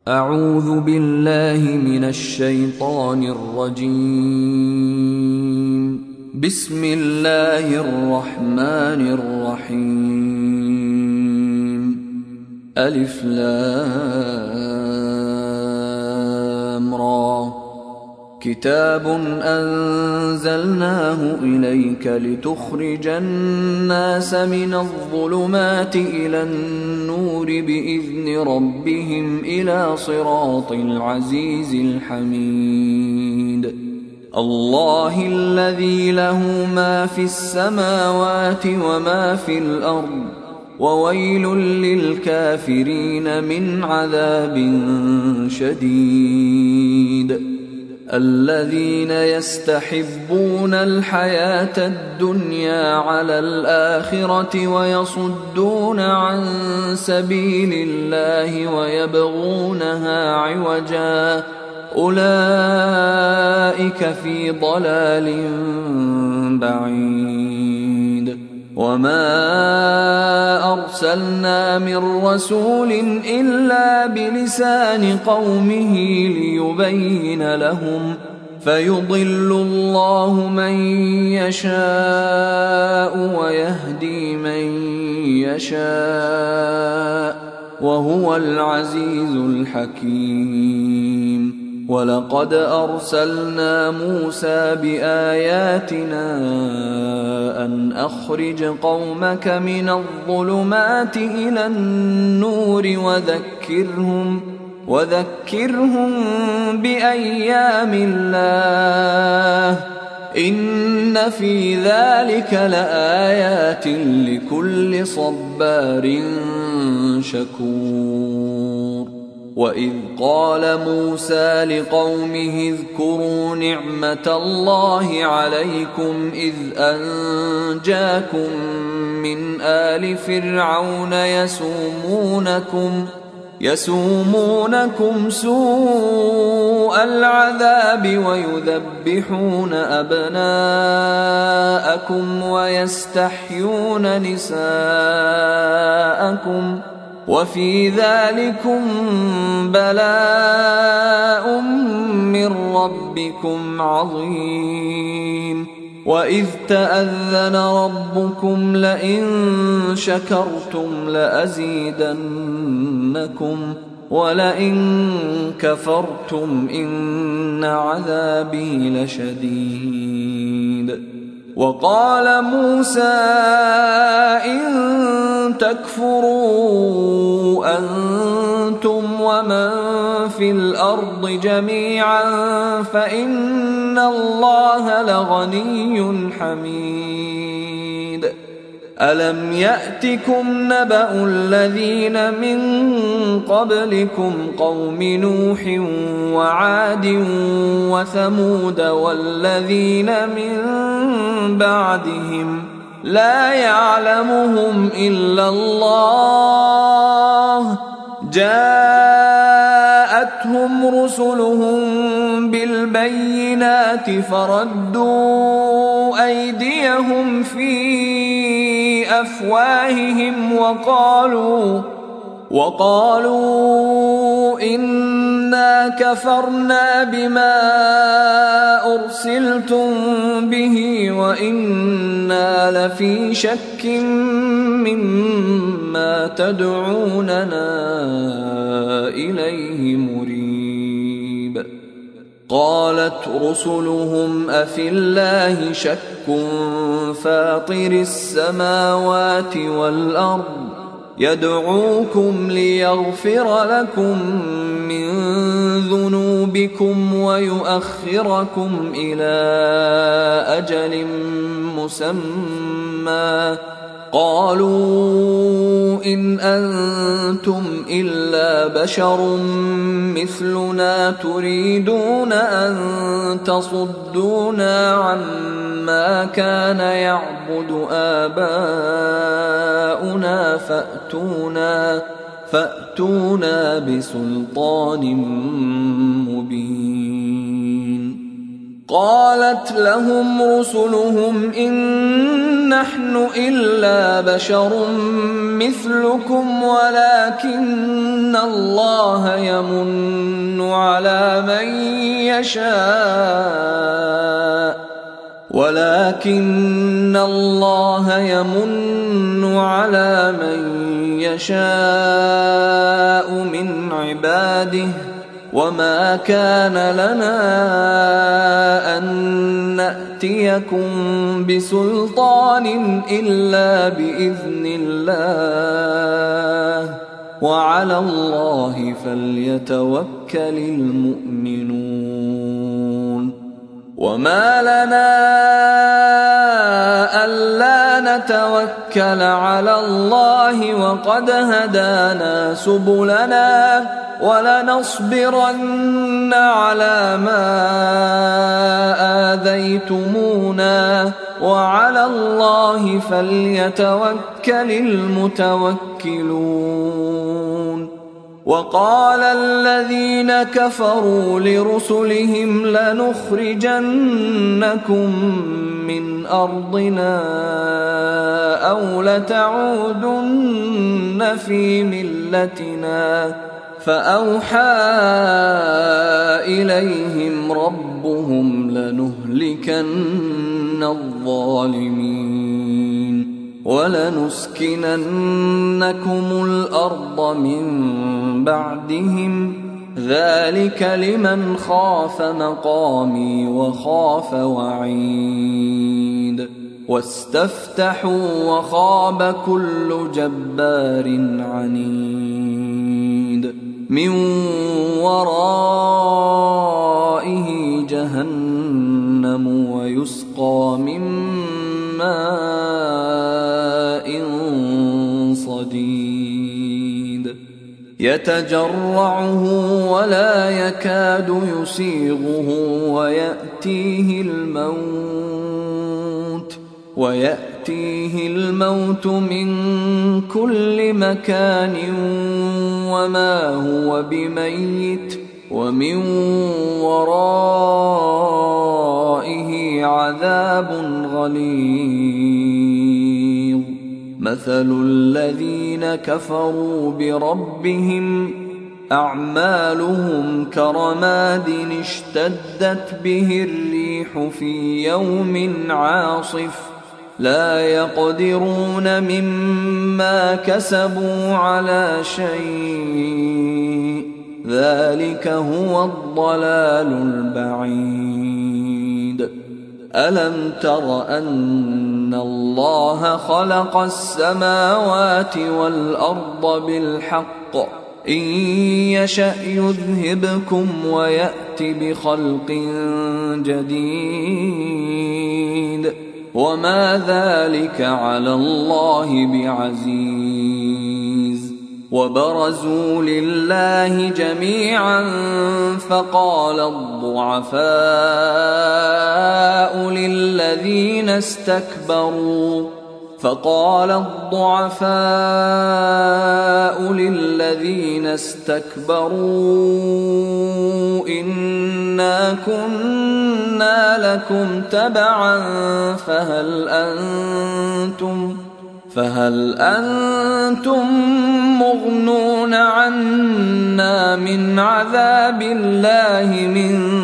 أعوذ بالله من الشيطان الرجيم. بسم الله الرحمن الرحيم. ألف لام را. كتاب أنزلناه إليك لتخرج الناس من الظلمات إلى النور بإذن ربهم إلى صراط العزيز الحميد. الله الذي له ما في السماوات وما في الأرض، وويل للكافرين من عذاب شديد. الذين يستحبون الحياة الدنيا على الآخرة ويصدون عن سبيل الله ويبغونها عوجا، أولئك في ضلال بعيد. وما أرسلنا من رسول إلا بلسان قومه ليبين لهم، فيضل الله من يشاء ويهدي من يشاء، وهو العزيز الحكيم. ولقد أرسلنا موسى بآياتنا أن أخرج قومك من الظلمات إلى النور وذكرهم بأيام الله، إن في ذلك لآيات لكل صبار شكور. وإذ قال موسى لقومه اذكروا نعمة الله عليكم إذ أنجاكم من آل فرعون يسومونكم سوء العذاب ويذبحون أبناءكم ويستحيون نساءكم، وفي ذلكم بلاء من ربكم عظيم. وإذ تأذن ربكم لئن شكرتم لأزيدنكم ولئن كفرتم إن عذابي لشديد. وقال موسى إن تكفروا أنتم ومن في الأرض جميعا فإن الله لغني حميد. ألم يأتكم نبأ الذين من قبلكم قوم نوح وعاد وثمود والذين من بعدهم لا يعلمهم إلا الله، جاءتهم رسلهم بالبينات فردوا أيديهم في أفواههم وقالوا إنا كفرنا بما أرسلتم به وإنا لفي شك مما تدعوننا إليه مريب. قالت رسلهم أفي الله شك فاطر السماوات والأرض يدعوكم ليغفر لكم من ذنوبكم ويؤخركم إلى أجل مسمى، قالوا إن أنتم إلا بشر مثلنا تريدون أن تصدونا عما كان يعبد آباؤنا فأتونا بسلطان مبين. قالت لهم رسلهم إن نحن إلا بشر مثلكم ولكن الله يمن على من يشاء من عباده وما كان لنا أن نأتيكم بسلطان إلا بإذن الله وعلى الله فليتوكل المؤمنون وما لنا ألا نتوكل على الله وقد هدانا سبلنا ولنصبرن على ما آذيتمونا وعلى الله فليتوكل المتوكلون وقال الذين كفروا لرسلهم لنخرجنكم من أرضنا أو لتعودن في ملتنا فأوحى إليهم ربهم لنهلكن الظالمين ولنسكننكم الأرض من بعدهم ذلك لمن خاف مقامي وخاف وعيد واستفتحوا وخاب كل جبار عنيد من ورائه جهنم ويسقى من ماء صديد يتجرعه ولا يكاد يسيغه ويأتيه الموت من كل مكان وما هو بميت ومن ورائه عذاب غليظ مثل الذين كفروا بربهم أعمالهم كرماد اشتدت به الريح في يوم عاصف لا يقدرون مما كسبوا على شيء ذلك هو الضلال البعيد ألم تر أن الله خلق السماوات والأرض بالحق إن يشأ يذهبكم ويأت بخلق جديد وما ذلك على الله بعزيز وبرزوا لله جميعا فقال الضعفاء للذين استكبروا إنا كنا لكم تبعا فهل أنتم مغنون عنا من عذاب الله من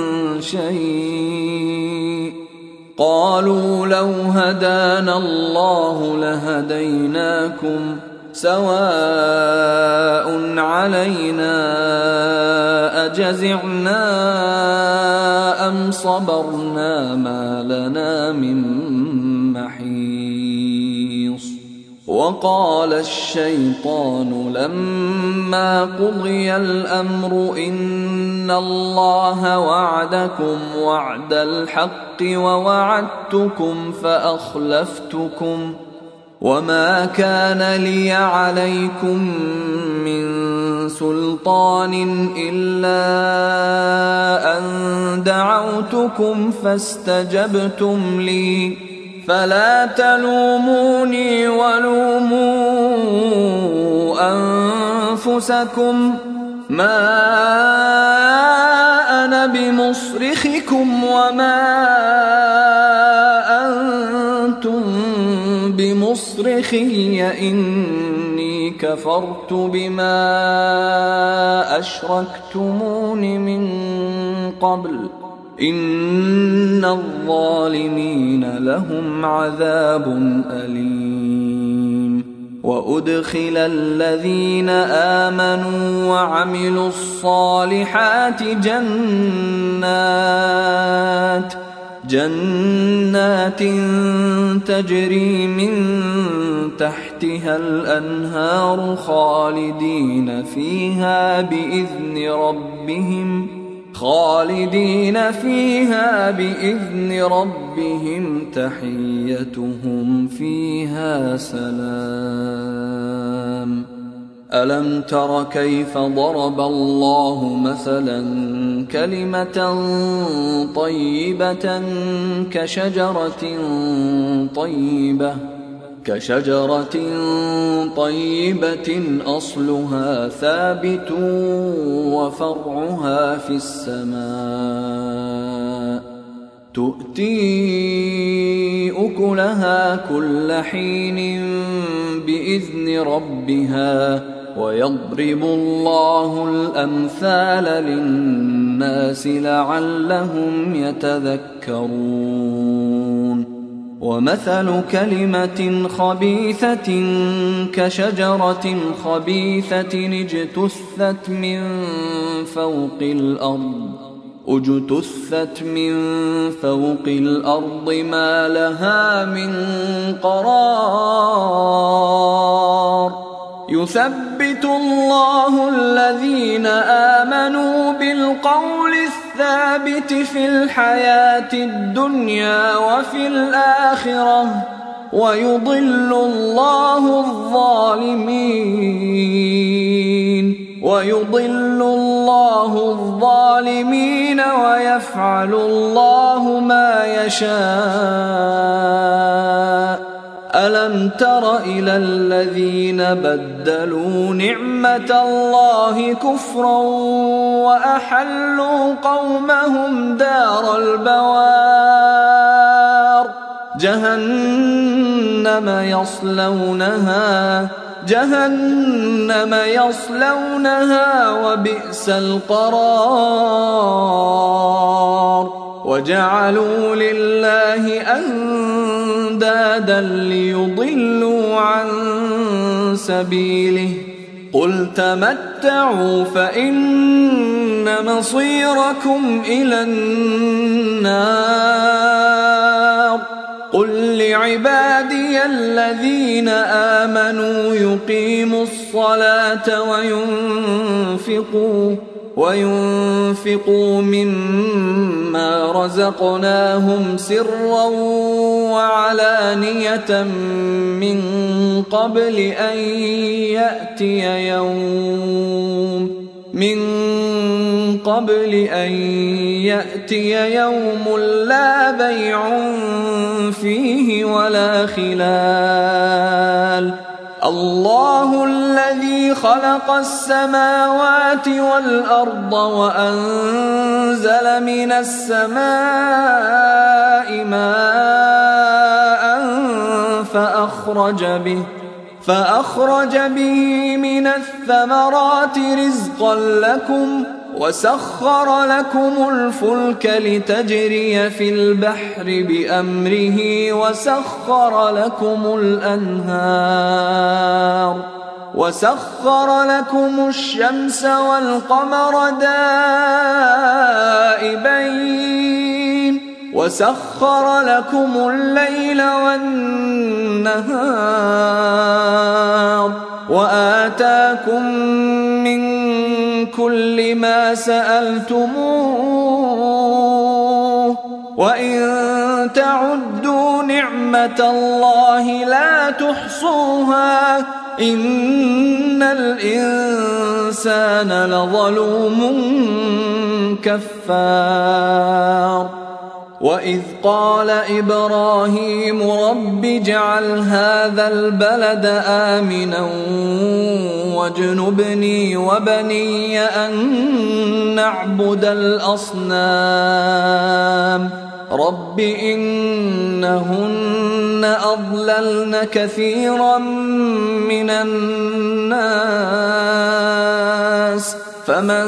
شيء قالوا لو هدانا الله لهديناكم سواء علينا أجزعنا أم صبرنا ما لنا من محيص وقال الشيطان لما قضي الأمر إن الله وعدكم وعد الحق ووعدتكم فأخلفتكم وما كان لي عليكم من سلطان إلا أن دعوتكم فاستجبتم لي فلا تلوموني ولوموا أنفسكم ما أنا بمصرخكم وما أنتم بمصرخي إني كفرت بما أشركتمون من قبل إن الظالمين لهم عذاب أليم. وأدخل الذين آمنوا وعملوا الصالحات جنات تجري من تحتها الأنهار خالدين فيها بإذن ربهم تحيتهم فيها سلام. ألم تر كيف ضرب الله مثلا كلمة طيبة كشجرة طيبة أصلها ثابت وفرعها في السماء تؤتي أكلها كل حين بإذن ربها ويضرب الله الأمثال للناس لعلهم يتذكرون. ومثل كلمة خبيثة كشجرة خبيثة اجتثت من فوق الأرض ما لها من قرار. يثبت الله الذين آمنوا بالقول الثابت في الحياة الدنيا وفي الآخرة ويضل الله الظالمين ويفعل الله ما يشاء. ألم تر إلى الذين بدلوا نعمة الله كفرا وأحلوا قومهم دار البوار جهنم يصلونها وبئس القرار. وجعلوا لله أندادا ليضلوا عن سبيله قل تمتعوا فإن مصيركم إلى النار. قل لعبادي الذين آمنوا يقيموا الصلاة وينفقوا مما رزقناهم سرا وعلانية من قبل أن يأتي يوم لا بيع فيه ولا خلال. الله الذي خلق السماوات والأرض وأنزل من السماء ماء فأخرج به من الثمرات رزقا لكم وسخر لكم الفلك لتجري في البحر بأمره وسخر لكم الشمس والقمر دائبين وسخر لكم الليل والنهار وآتاكم من كل ما سألتموه وإن تعدوا نعمة الله لا تحصوها إن الإنسان لظلوم كفار. وإذ قال إبراهيم رب اجعل هذا البلد آمنا واجنبني وبني أن نعبد الأصنام رب إنهن أضللن كثيرا من الناس فمن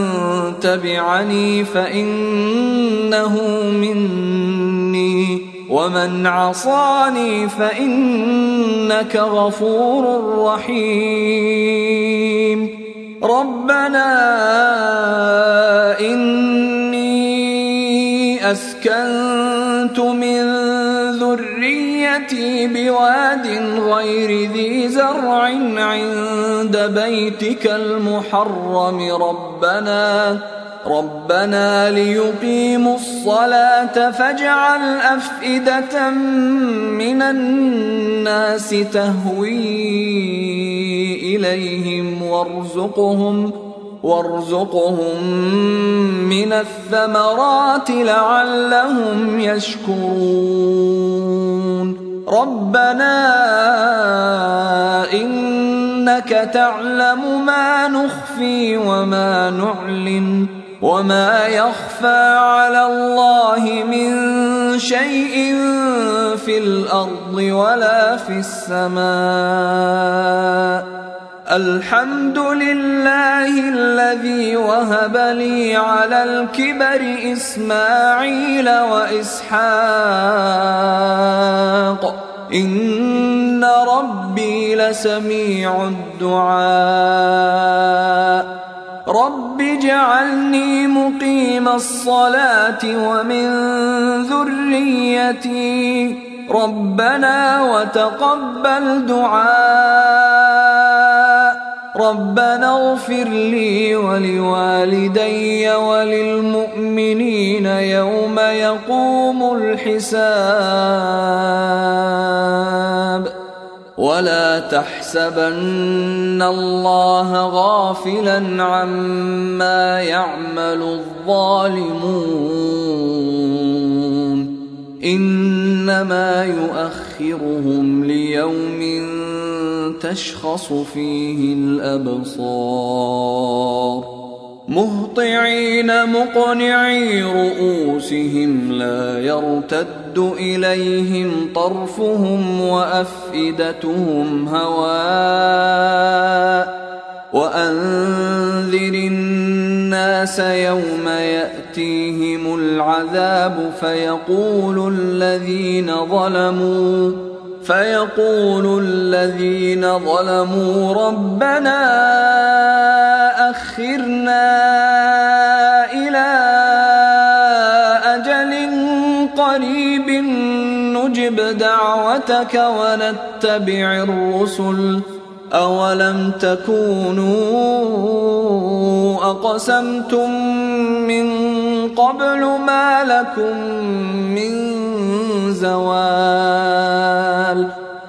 تبعني فإنه مني ومن عصاني فإنك غفور رحيم ربنا إني أسكنت من ذريتي بواد غير ذي زرع عند بيتك المحرم ربنا ليقيموا الصلاة فاجعل أفئدة من الناس تهوي إليهم وارزقهم من الثمرات لعلهم يشكرون ربنا إنك تعلم ما نخفي وما نعلن وما يخفى على الله من شيء في الأرض ولا في السماء الحمد لله الذي وهب لي على الكبر إسماعيل وإسحاق إن ربي لسميع الدعاء رب اجعلني مقيم الصلاة ومن ذريتي ربنا وتقبل دعاء ربنا اغفر لي ولوالدي وللمؤمنين يوم يقوم الحساب ولا تحسبن الله غافلا عما يعمل الظالمون إنما يؤخرهم ليوم تشخص فيه الأبصار مهطعين مقنعي رؤوسهم لا يرتد إليهم طرفهم وأفئدتهم هواء وأنذر الناس يوم يأتيهم العذاب فيقول الذين ظلموا ربنا أخرنا إلى أجل قريب نجب دعوتك ونتبع الرسل أولم تكونوا أقسمتم من قبل ما لكم من زوال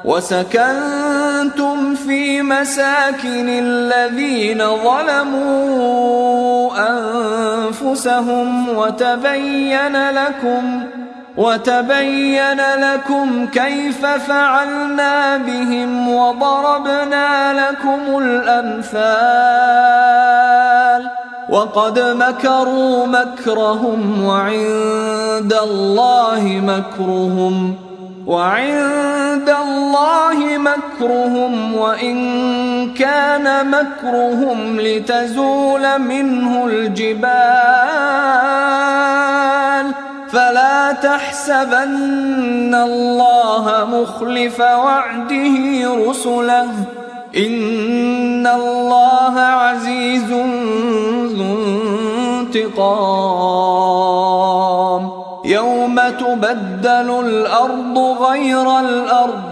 وسكنتم في مساكن الذين ظلموا أنفسهم وتبين لكم كيف فعلنا بهم وضربنا لكم الأمثال وقد مكروا مكرهم وعند الله مكرهم وإن كان مكرهم لتزول منه الجبال فلا تحسبن الله مخلف وعده رسله إن الله عزيز ذو انتقام يوم تبدل الأرض غير الأرض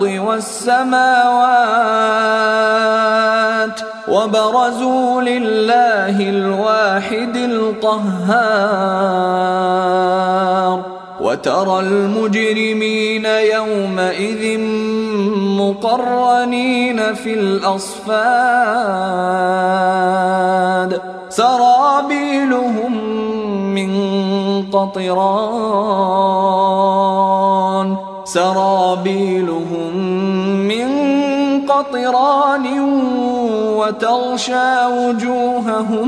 والسماوات وبرزوا لله الواحد القهار وترى المجرمين يومئذ مقرنين في الأصفاد سرابيلهم من قطران سرابيلهم من قطران وتغشى وجوههم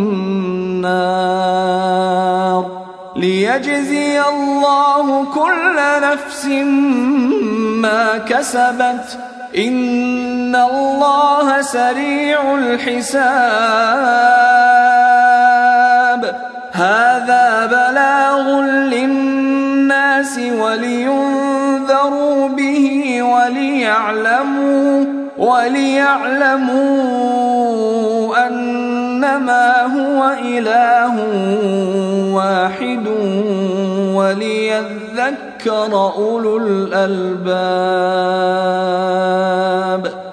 النار ليجزي الله كل نفس ما كسبت إن الله سريع الحساب هذا بلاغ للناس ولينذروا به وليعلموا أنما هو إله واحد وليذكر أولو الألباب.